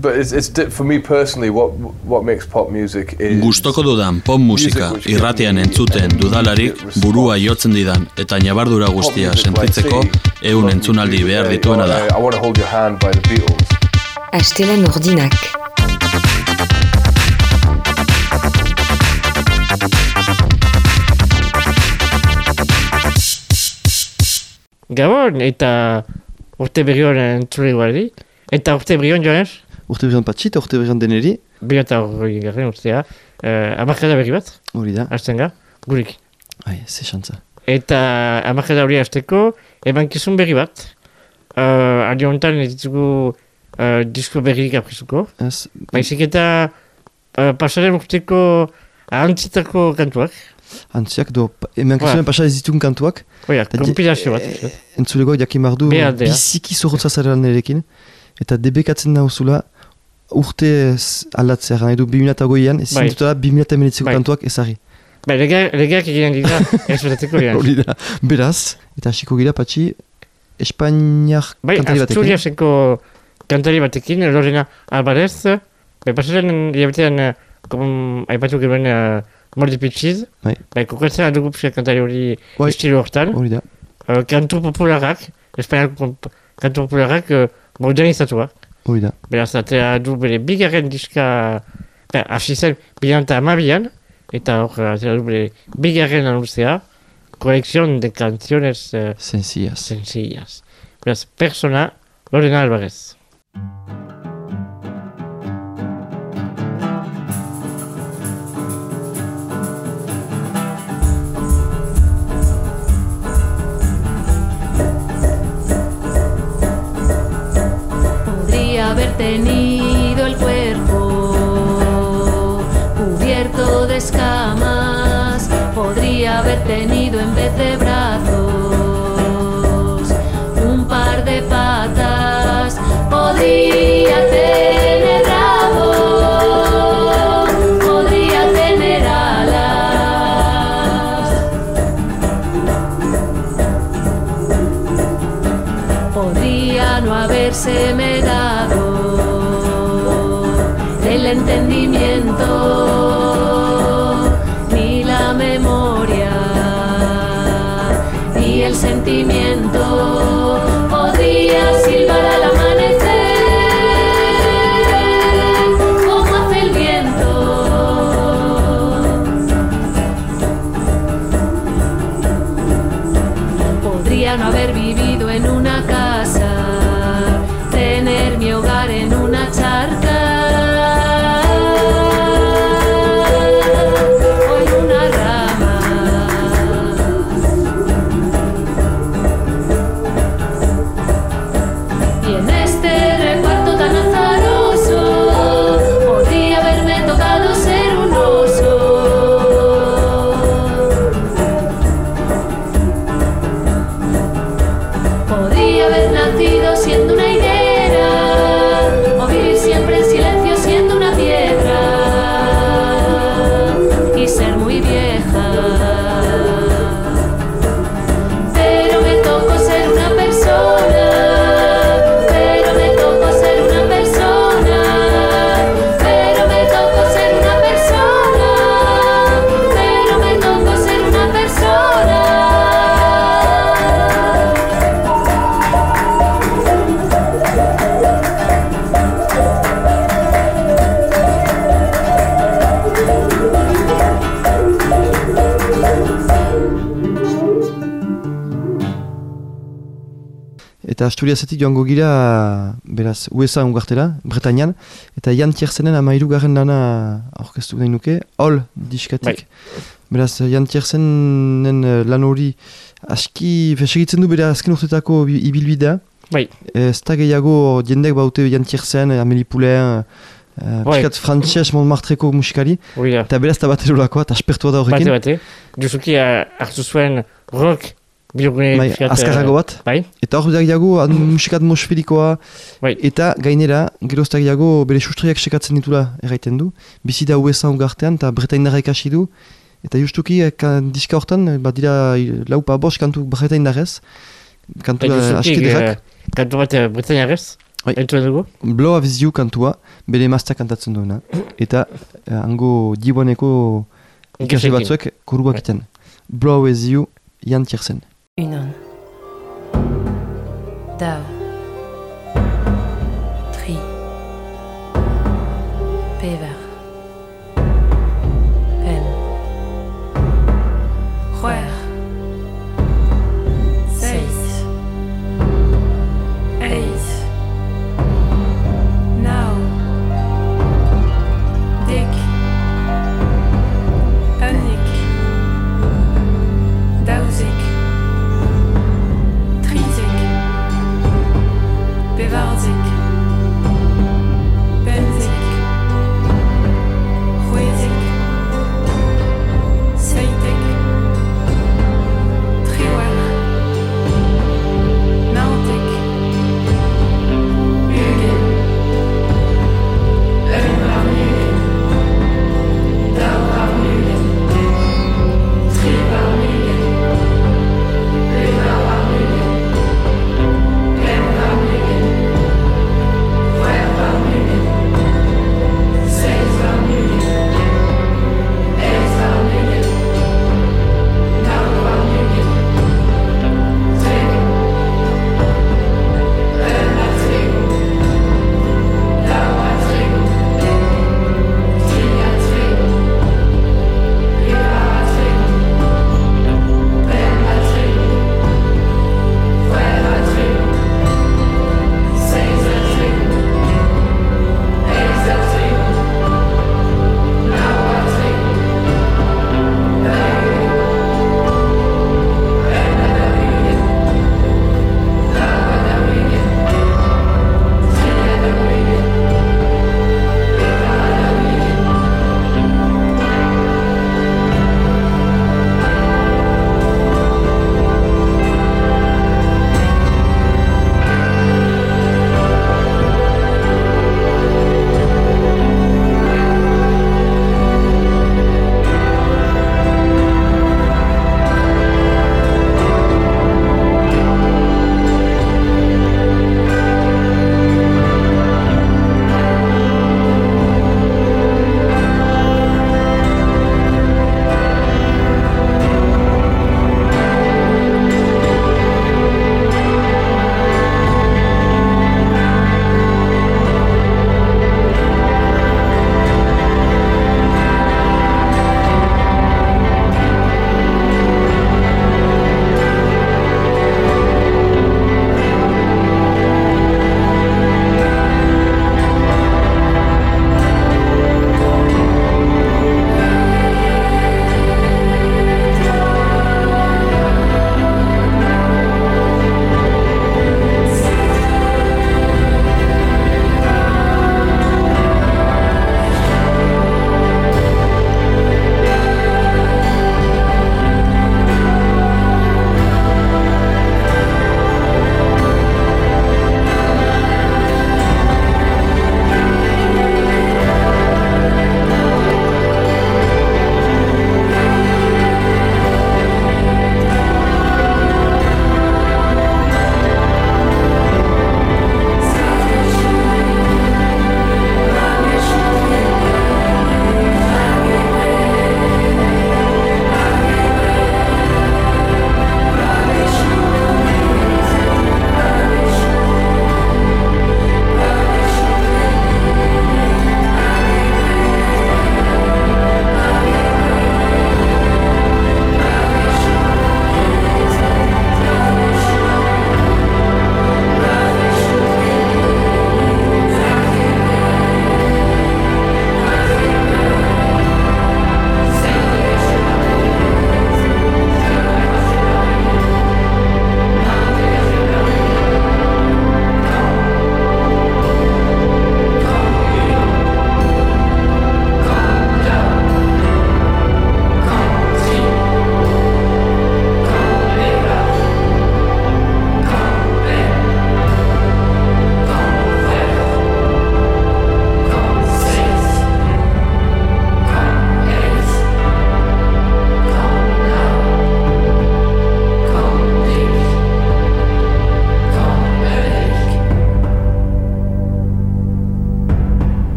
But for me personally, what makes pop music is... Gustoko dudan pop musika irratian entzuten dudalarik burua jotzen didan eta ñabardura guztia sentitzeko ehun entzunaldi behar dituena da. I want to hold your hand by the Beatles. Astelen ordinak. Gabon eta urte berri honen entzule guardi. Eta urte berri hon joanez? Urte berri hon patxi eta urte berri hon deneri. 2008 urtea. Amarkada berri bat? Hori da. Azten ga? Gurik. Ze xantza. Eta amarkada hori azteko emankizun berri bat. Aldi honetan ez ditugu disko berririk aprizuko. Baizik eta pasaren urteko antzitako kantuak. Antziak do, emankizunen pasa ez ditun kantuak. Oia, kompilazio bat. Entzulego jakin bardu biziki zorrotzazaren nerekin. Eta debekatzen nauzula urte aldatzea. Edo 2008an, ez zintutela 2008ko kantuak ezari. Legeak egiten dira, ez betateko dian. Hori da, beraz, eta hasiko gira patxi, Espainiak kantari batekin. Asturiaseko kantari batekin, Lorena Alvarez. Pasaren diabetean, aipatu gero Molde Pitchiz, kokatzen adugu pixka kantari hori estilo hortan. Kantu popularak, Espainiako kantu popularak modernizatuak. Beraz, atea du bere bigarren diska, hasi zen 2012an, eta hor atea du bere bigarren anuntzea, colección de canciones sencillas. Beraz, persona, Lorena Alvarez. Haber tenido el cuerpo cubierto de escamas, podría haber tenido en vez de brazos un par de patas, podría tener rabo, podría tener alas, podría no haberse dado el entendimiento, ni la memoria, ni el sentimiento, podría silbar al amanecer, como hace el viento. Podría no haber vivido en una casa, tener mi hogar en una charca o en una rama. Y en este reparto tan azaroso podría haberme tocado ser un oso. Podría haber nacido siendo una higuera o vivir siempre en silencio siendo una piedra y ser muy vieja. Pero me tocó ser una persona, pero me tocó ser una persona, pero me tocó ser una persona, pero me tocó ser una persona. Eta Asturiasetik joango gira, beraz, USA ungartela, Bretañan, eta Jan Tiersenen 13. lana aurkeztu nahi nuke, All diskatik. Beraz, Jan Tiersenen lan hori aski segitzen du bere azken urtetako ibilbidea. Ez da gehiago jendek baute Jan Tiersen, Amélie Poulain, piskat frantxez Montmartreko musikari, eta beraz da bat erolakoa, eta aspertua da horrekin. Bate, Jusuki hartu zuen rock azkarrago bat, eta hor dagiago musika atmosferikoa, eta gainera, gerozta gehiago bere sustraiak sekatzen ditula erraiten du, bizi da USA ungartean, eta bretaindarra ikasi du, eta justuki diska hortan, bat dira laupa bost kantu bretaindarrez, kantu askiderak. Kantu bat bretainarrez? Entzuen dugu? Blow of You kantua, bere emazta kantatzen duena. Eta hango diboaneko ikasle batzuek koruak iten. Blow of You, Jan Tiersen. Unan. Dav. Tri. Pever. Pen. Roer. Seis. Eis. Now. Dik. Annik. Dauzik. Trizik. Bewarzik. Benzik.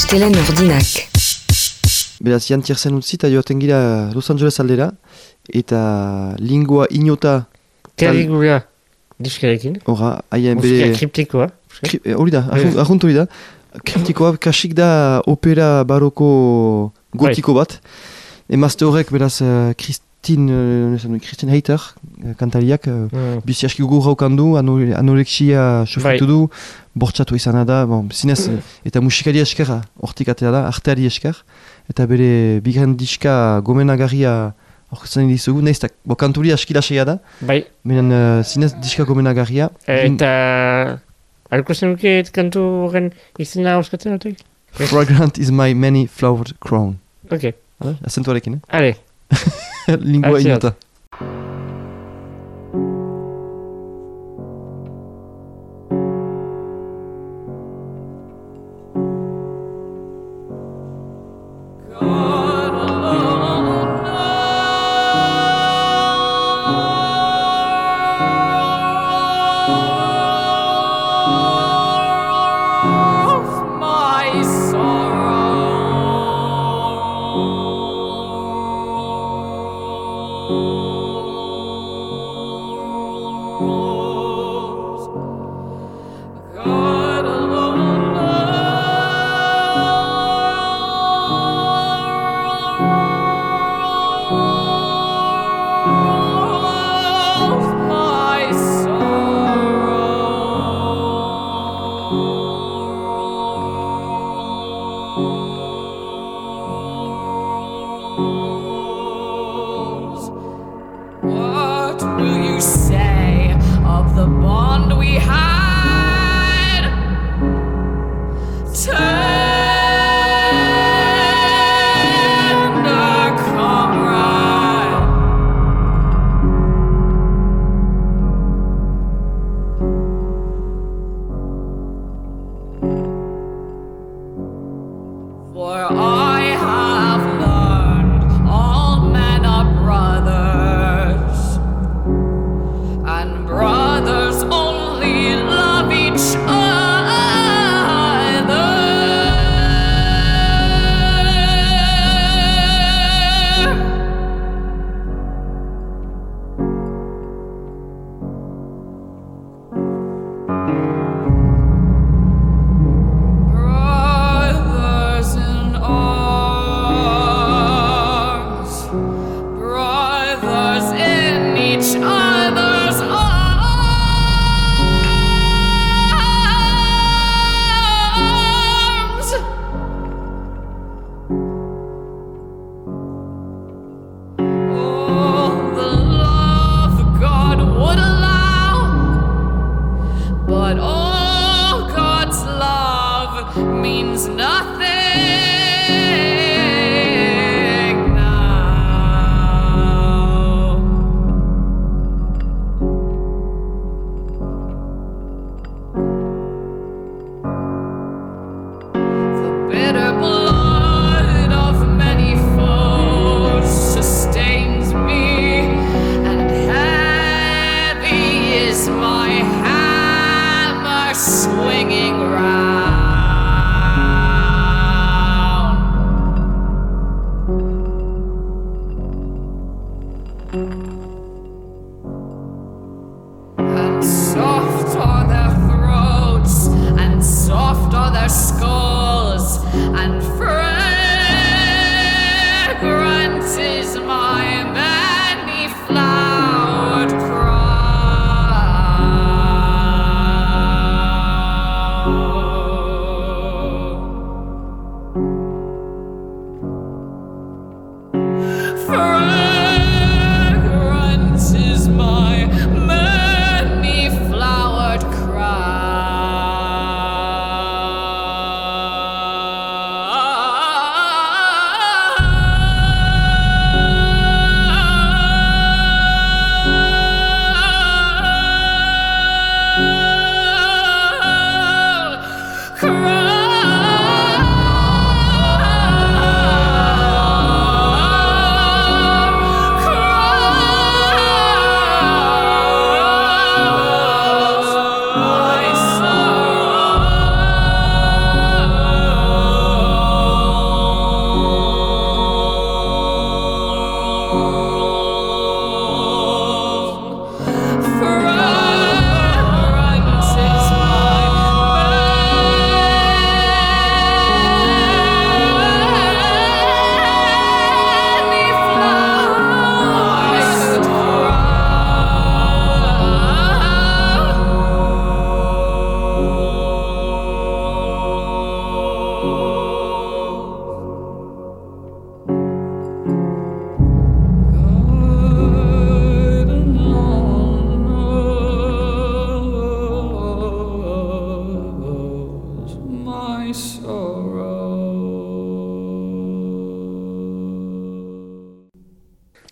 Astelen ordinak. Beraz, Jan Tiersen utzi eta joaten gira Los Angeles aldera, eta lingua inota... Terrigura diskarekin. Hora, haien Musika bere... kriptikoa. Hori da, arrunt hori da. Kriptikoa, kasik da opera baroko gotiko bat. Emazte horrek, beraz, Christine Heiter, kantariak, bizi aski gugur haukandu, anorexia sufritu du, bortxatu izana da, zinez, eta musikari esker, hortik atea da, arteari esker, eta bere bigarren diska gomenagarria horretzen dizugu, nahiz, kanturi aski lasaia da, menen zinez diska gomenagarria. Eta... Alko zenuke kantu horren izena auskatzen otek? Fragrant is my many flowered crown. Ok. Azentuarekin, Ale. Lingua inota. Oh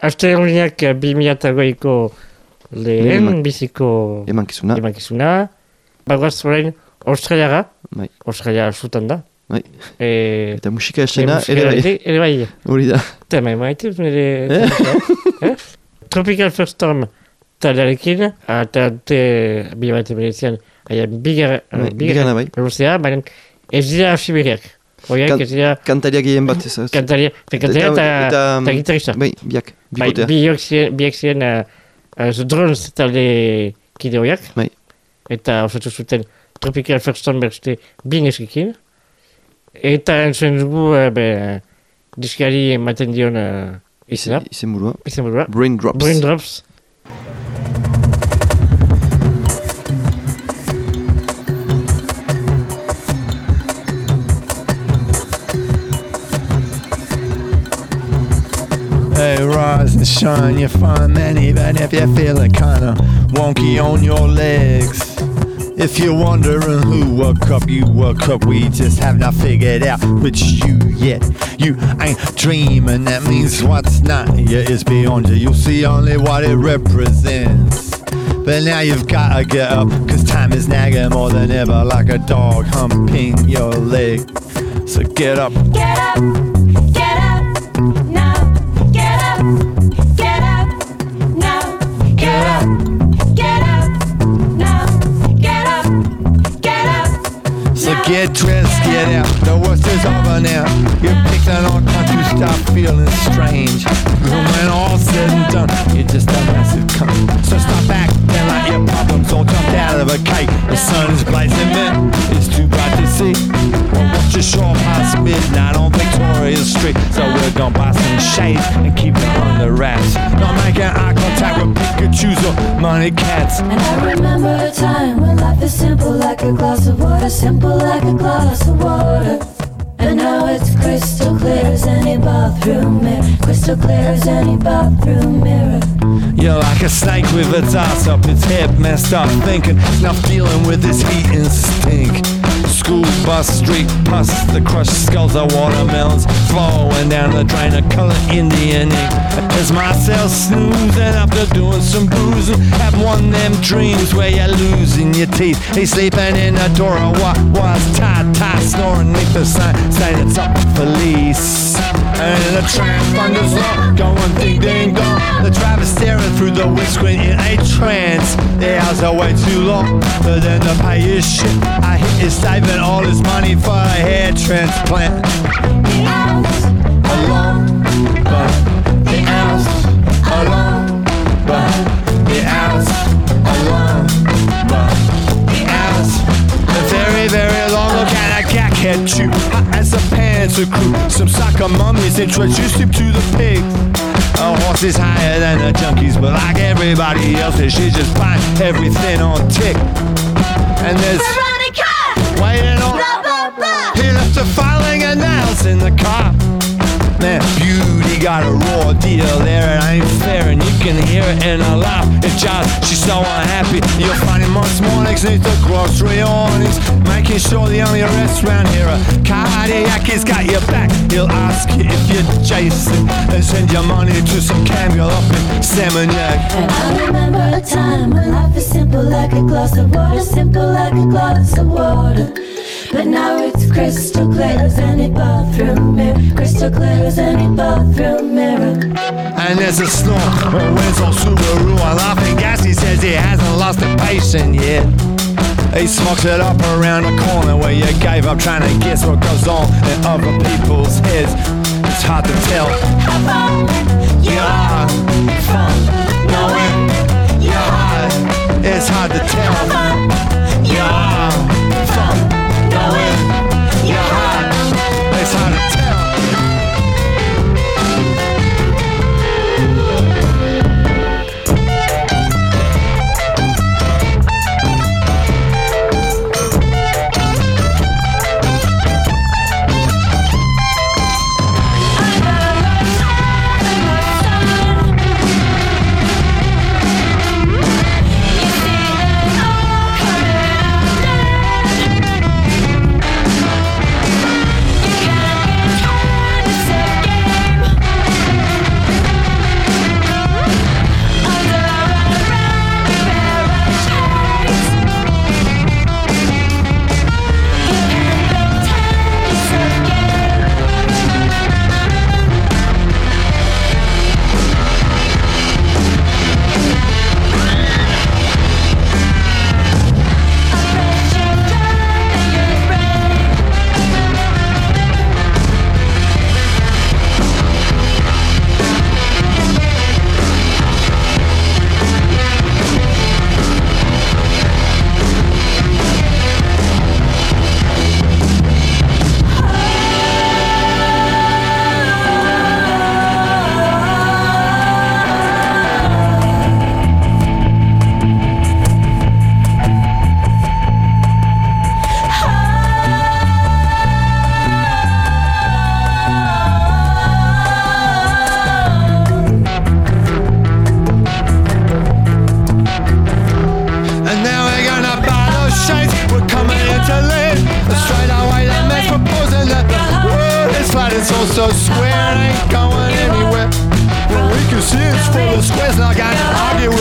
Aste horiak 2008ko lehen biziko emankizuna. Bagoaz orain Australiara. Australia sutan da. Eta musika esena ere bai. Hori da. Eta maite nire... Tropical First Storm talarekin, eta bilabaite berezian, bigarren bai. Eruzea, baina ez dira Siberiak. Horiak ez dira... Kantariak egin bat ez. Kantaria eta gitarista. Bai, biak, bikotea. Biak ziren The Drones talde kide horiak. Bai. Eta osatu zuten Tropical First Storm berste bineskikin. Eta entzuen dugu diskari ematen dion izena. Izenburua. Braindrops. Hey, rise and shine, you're fine man, even if you're feeling kinda wonky on your legs. If you're wondering who woke up, you woke up. We just have not figured out which you yet. You ain't dreaming, that means what's not here is beyond you. You'll see only what it represents. But now you've gotta get up, cause time is nagging more than ever, like a dog humping your leg. So get up. Get up, get up, now. Get up, get up, now. Get up, get up, now. Get up, get up. So get dressed, get out, the worst is over now. You're picking on time to stop feeling strange. When all's said and done, you're just a massive cunt. So stop acting like your problems all jumped out of a cake. The sun is blazing, man, it's too bright to see. Well, watch your shore past midnight on Victoria Street. So we're gonna buy some shades and keep it under wraps. Not making eye contact with Pikachu's or money cats. And I remember a time when life is simple like a glass of water, simple like a glass of water. And now it's crystal clear as any bathroom mirror, crystal clear as any bathroom mirror. You're like a snake with its ass up, its head messed up, thinking it's not dealing with this heat and stink. School bus, street pus, the crushed skulls of watermelons flowing down the drain of colored Indian ink. As myself snoozing after doing some boozing, have one of them dreams where you're losing your teeth. He's sleeping in the door of what was tight, snoring neath the sign saying it's up for lease. And the tram thunders low, going ding ding dong. The driver's staring through the windscreen in a trance. The hours are way too long, but then to pay his shit, I hit his saving all his money for a hair transplant. The hours alone, but the hours alone, but the hours alone, but the hours are very, very long. Look at a cackhead chew, hot as a panther crew. Some sucker mummies introduced him to the pigs. A horse is higher than the junkies, but like everybody else, she just finds everything on tick. And there's Veronica waiting on. Blah, blah, blah. He left her filing her nails in the car. Man, beauty got a raw deal there, it ain't fair, and you can hear it in her laugh. It's just, she's so unhappy. You'll find him most mornings neath the grocery awnings, making sure the only restaurant here a cardiac has got your back. He'll ask you if you're Jason and send your money to some Campbell up in Seminyak. And I remember a time when life is simple like a glass of water, simple like a glass of water. But now it's crystal clear as any bathroom mirror, crystal clear as any bathroom mirror. And there's a snort, a Winslow Subaru, a laughing gas. He says he hasn't lost a patient yet. He smokes it up around the corner where you gave up trying to guess what goes on in other people's heads. It's hard to tell How far you are from knowing you're hard. It's hard to tell you are from knowing you're hard. It's hard to tell.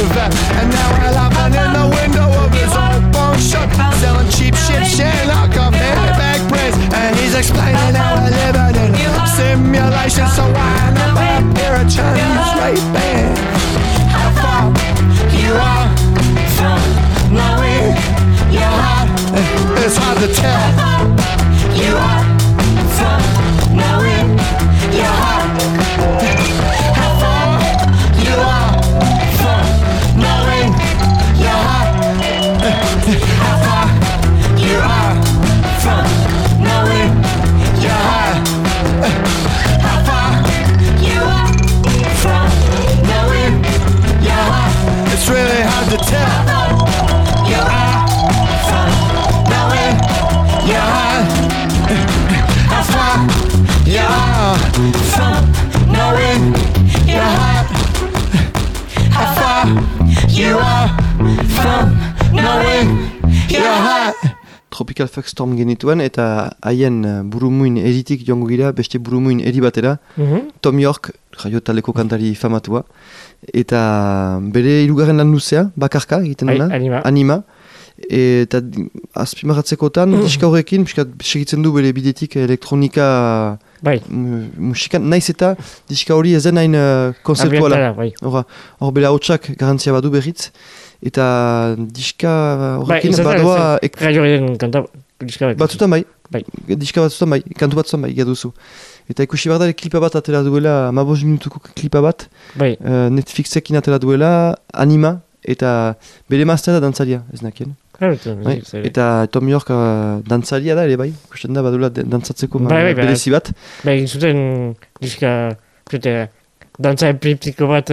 vet. And now we're laughing in the window of his old phone shop, selling cheap shit, sharing knockoff handbag brands. And he's explaining how we're living in a simulation. So why never appear a Chinese rape band? How far you are from knowing your heart? It's hard to tell. You are from knowing your heart. How far you are from knowing your heart. How far you are from knowing your heart. How far you are from knowing your heart. It's really hard to tell. You are from knowing your heart. How far you are from knowing your heart. How far you are from knowing your heart. Tropical Fuck Storm genituen eta haien burumuin eritik joango gira beste burumuin eri batera. Tom York, jaio taleko kantari famatua. Eta bere hirugarren lan luzea, bakarka egiten dena, anima. Eta azpimarratzekotan, diska horrekin, segitzen du bere bidetik elektronika musikan, naiz eta diska hori ezen hain konzeptuala. Hor bela hotxak garantzia badu berriz. Eta diska horrekin badoa... Batzutan bai, diska batzutan bai, kantu batzutan bai, gaduzu. Eta ikusi behar da klipa bat atela duela, 15 minutuko klipa bat, Netflixekin atela duela, anima, eta bere maztea da dantzaria, ez nakien. Eta Tom York dantzaria da ere bai, ikusten da badula dantzatzeko berezi bat. Egin zuten diska, dantza epileptiko bat,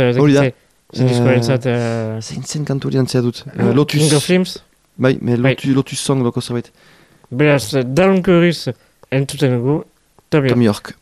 zein zen kantu hori dantzea dut. King of Flames? Bai, Lotus Song loko zerbait. Beraz, Dalunkuriz entzuten gu, Tom York.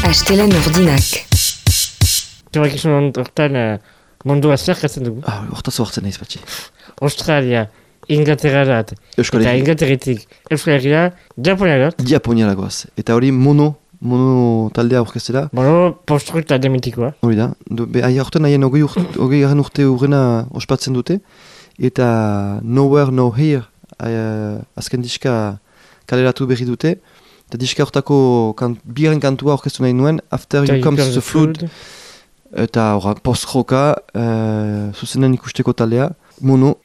Astelen ordinak. Teorekizun hortan mundua zerkatzen dugu. Hortaz hortzen naiz batxe. Australia, Inglaterrarat, Euskal eta Herri. Inglaterretik, Euskal Herria, Japoniarat. Japoniaragoaz. Eta hori mono taldea aurkeztela. Post-rock talde mitikoa. Hori da. Horten haien 20 garen urte urrena ospatzen dute. Eta Nowhere, No Here azken diska kaleratu berri dute. Eta diska hortako bigarren kantua aurkeztu nahi nuen, After You Comes the Flood. Eta post-rocka, zuzenen ikusteko taldea, mono.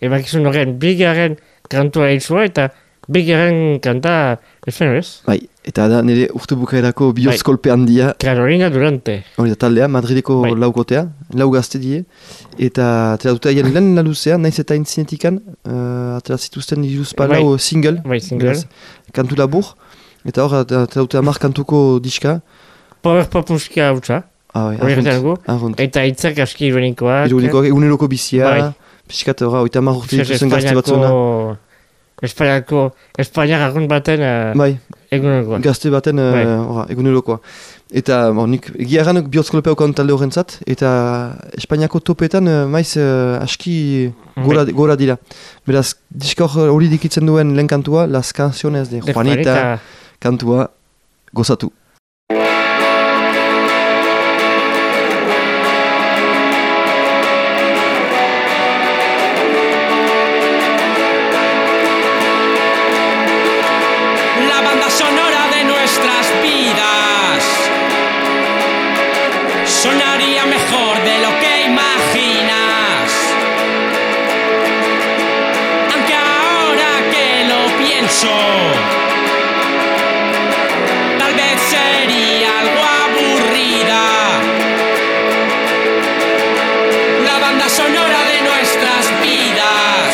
emakizun horren bigarren kantua hiltzua eta bigarren kanta efen ez? Bai, eta da nire urte bukaerako bihozkolpe handia. Carolina Durante. Hori da taldea, Madrideko laukotea, lau gazte die. Eta atera dute haien lehen luzea, naiz eta intzinetikan, atera zituzten iruzpalau single. Bai, single. Kantu labur. Eta hor, atera dute 10 kantuko diska. Power pop musika hautsa. Arrunt. Eta hitzak aski ironikoak. Ironikoak, eguneroko bizia. Piskat horra, 10 urte dituzen gazte batzuna. Espainiak arrunt baten egunerokoa. Gazte baten egunerokoa. Eta nik egia erran bihozkolpea okan talde horrentzat, eta Espainiako topetan maiz aski gora dira. Beraz, diska hori dikitzen duen lehen kantua, Las Canciones de Juanita kantua gozatu. Sonora de nuestras vidas sonaría mejor de lo que imaginas, aunque ahora que lo pienso tal vez sería algo aburrida. La banda sonora de nuestras vidas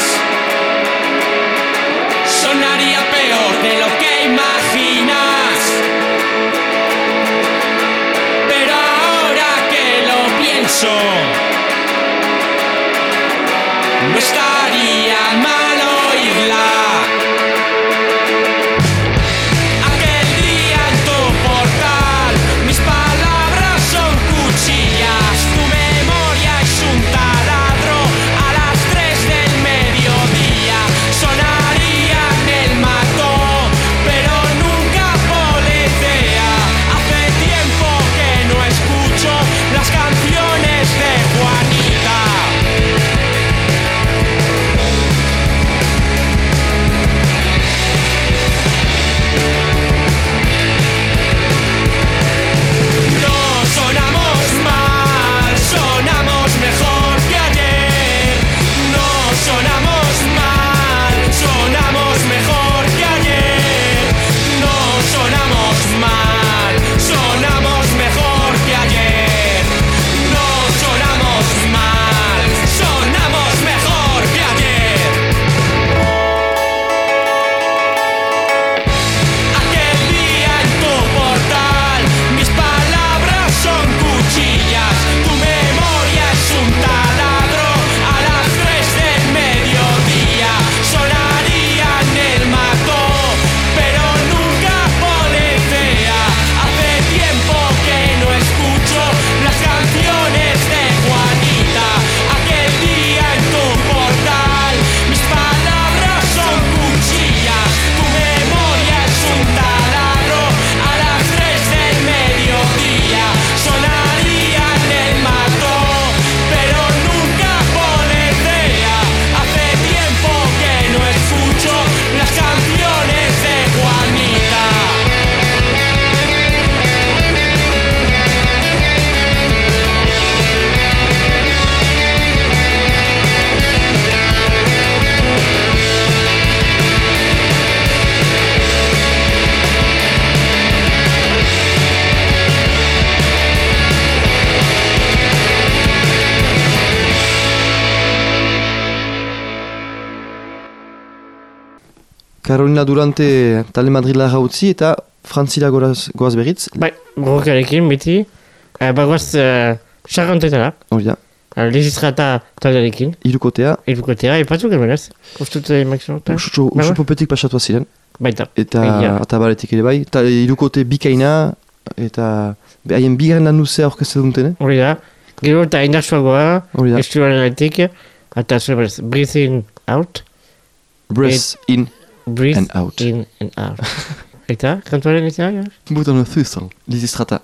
sonaría peor de lo que imaginas, pero ahora que lo pienso, no estaría mal oírla. Aquel día en tu portal, mis palabras son cuchillas, tu memoria es un taladro. A las 3 del mediodía sonarían el mató, pero nunca policía. Hace tiempo que no escucho las canciones de Juanita. No sonamos mal, sonamos mejor que ayer. No sonamos mal, sonamos mejor que ayer. No sonamos mal, sonamos mejor que ayer. No sonamos mal, sonamos mejor que ayer. Aquel día en tu portal, mis palabras son cuchillas, tu memoria es un taladro. A las 3 del mediodía sonarían el mató, pero nunca policía. Hace tiempo que no escucho las canciones de Juanita. Aquel día en tu portal, mis palabras son cuchillas, tu memoria es un taladro. A las 3 del mediodía sonarían el mató, pero nunca policía. Hace tiempo que no escucho las canciones de Juanita. Carolina Durante talde Madrilera utzi eta Frantzira goaz berriz. Bai, gogokarekin beti, bagoaz xarrantetara. Hori da. Legistrata taldearekin. Irukotea. Ipatu genuen ez? Ustute maksimota. Usupopetik pasatu ziren. Baita. Eta atabaretik ere bai. Irukote bikaina eta haien bigarren lan luzea orkestra dutene. Hori da. Gero eta indartsuagoa, estuaren altik, eta breathe in out. Breathe in and out. Breathe in and out. Eta, kantuaren izan? Butan Thusel, Lysistrata.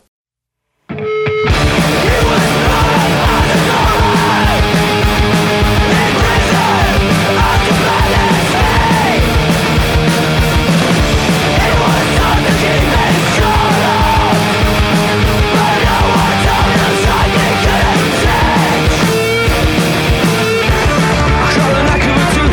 Crawling like a routine.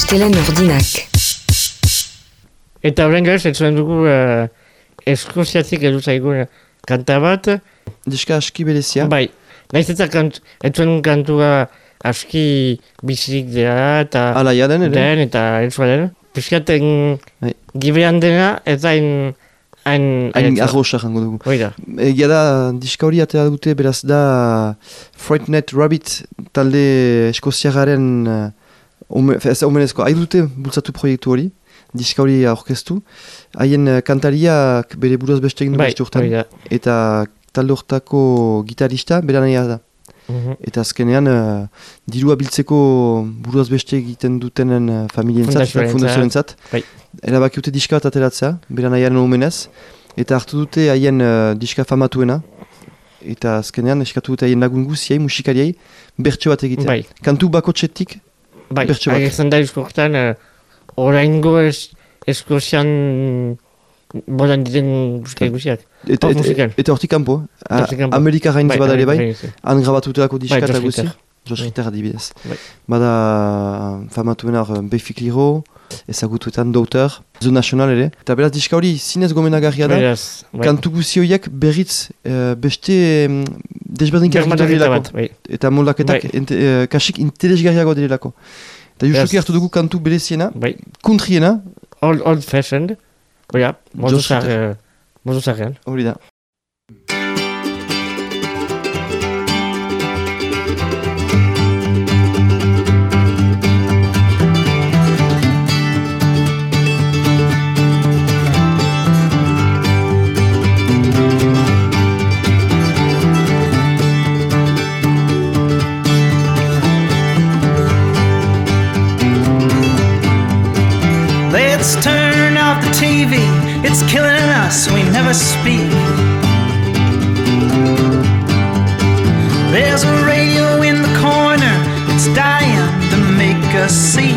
Astelen ordinak. Eta horren gaz, entzuen dugu Eskoziatik edu zaigun kanta bat. Diska aski berezia. Bai, nahiz eta entzuen kantua aski bizirik dira eta... Alaia den, ere? Den eta entzua den. Piskaten gibean dena ez hain... Hain arrosa jango dugu. Oida. Egia da, diska hori atera dute, beraz da Frightened Rabbit talde eskoziagaren omenezko. Hai dute bultzatu proiektu hori, diska hori aurkeztu. Haien kantariak bere buruaz beste egin du beste urtan. Eta talde hortako gitarista bera nahi da. Eta azkenean dirua biltzeko buruaz beste egiten dutenen familientzat, fundazioentzat. Erabakiute diska bat ateratzea, bera nahiaren omenez. Eta hartu dute haien diska famatuena. Eta azkenean eskatu dute haien lagun guziai, musikariai, bertso bat egitea. Kantu bakotxetik, bertso bat. Agertzen da eskortan, oraingo Eskozian bodan diren musikari guziak. Eta hortik kanpo, Amerika gainz bada ere bai, han grabatutelako diska eta guzi. Josh Ritter adibidez. Bada famatuena Befik Liro, ezagutuetan Daughter, The National ere. Eta beraz diska hori zinez gomenagarria da, kantu guzi horiek berriz beste desberdinkak direlako. Eta moldaketak kasik interesgarriago direlako. Eta justuki hartu dugu kantu bereziena, kuntriena. Old fashioned. Oia, modu zarrean. Hori da. Let's turn off the TV, it's killing us, we never speak. There's a radio in the corner, it's dying to make us see.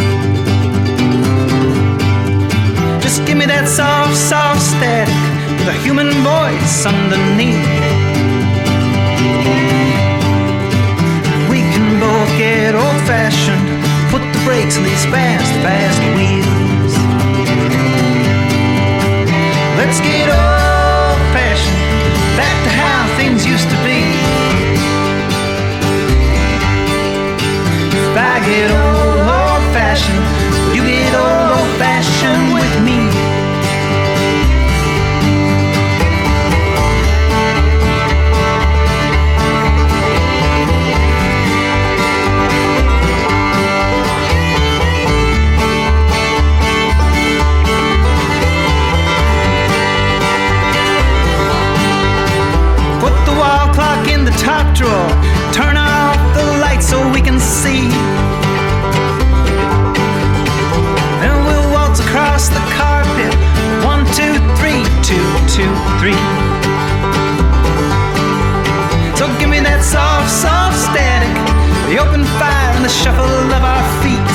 Just give me that soft, soft static with a human voice underneath. We can both get old-fashioned, put the brakes on these fast, fast wheels. Let's get old-fashioned, back to how things used to be. If I get old-fashioned, you get old-fashioned with me. Top drawer, turn off the lights so we can see. And we'll waltz across the carpet. 1, 2, 3, 2, 2, 3. So give me that soft, soft static, the open fire and the shuffle of our feet.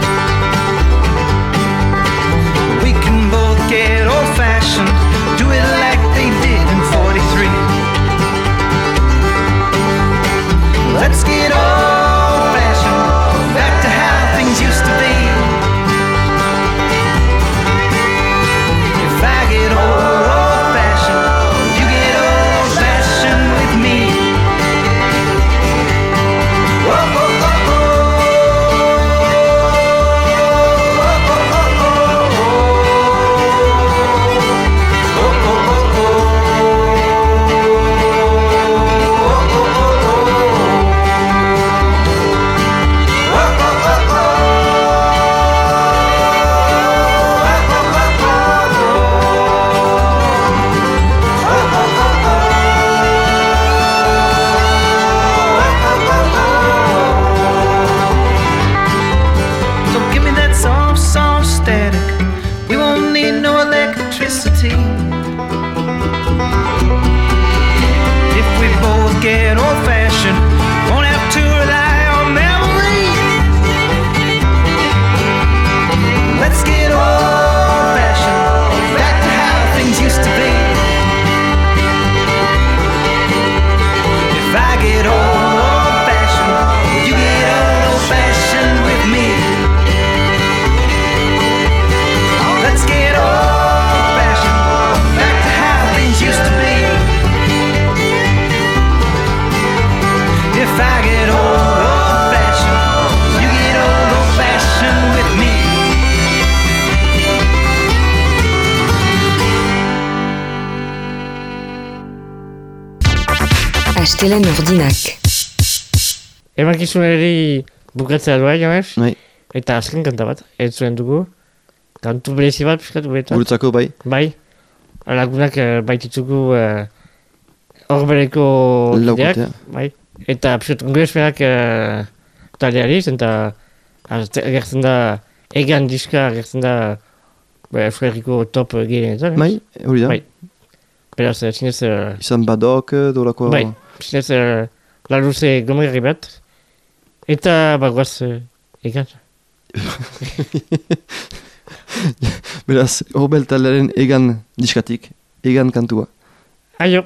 We can both get old-fashioned, do it like they did in 43. Let's get old-fashioned, Astelen ordinak. Emankizunari bukatzea doa, Jones? Bai. Eta azken kanta bat, ez zuen dugu. Kantu berezi bat, piskatu beretan. Guretzako, bai. Bai. Lagunak baititugu hor bereko kideak. Bai. Eta piskatu ungrespenak taldeari, eta agertzen da egan diska, agertzen da Euskal Herriko top gehienetan. Bai, hori da. Bai. Beraz, zinez... Izan badok, dolako... Bai, zinez la luze gomerri bat. Eta bagoaz egan. Beraz, horbel taldearen egan diskatik, egan kantua. Aio!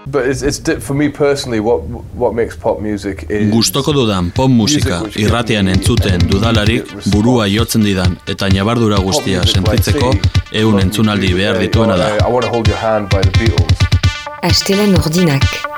But it's for me personally, what makes pop music is... Gustoko dudan pop musika irratian entzuten dudalarik burua jotzen didan eta ñabardura guztia sentitzeko ehun entzunaldi behar dituena da. Astelehen ordinak.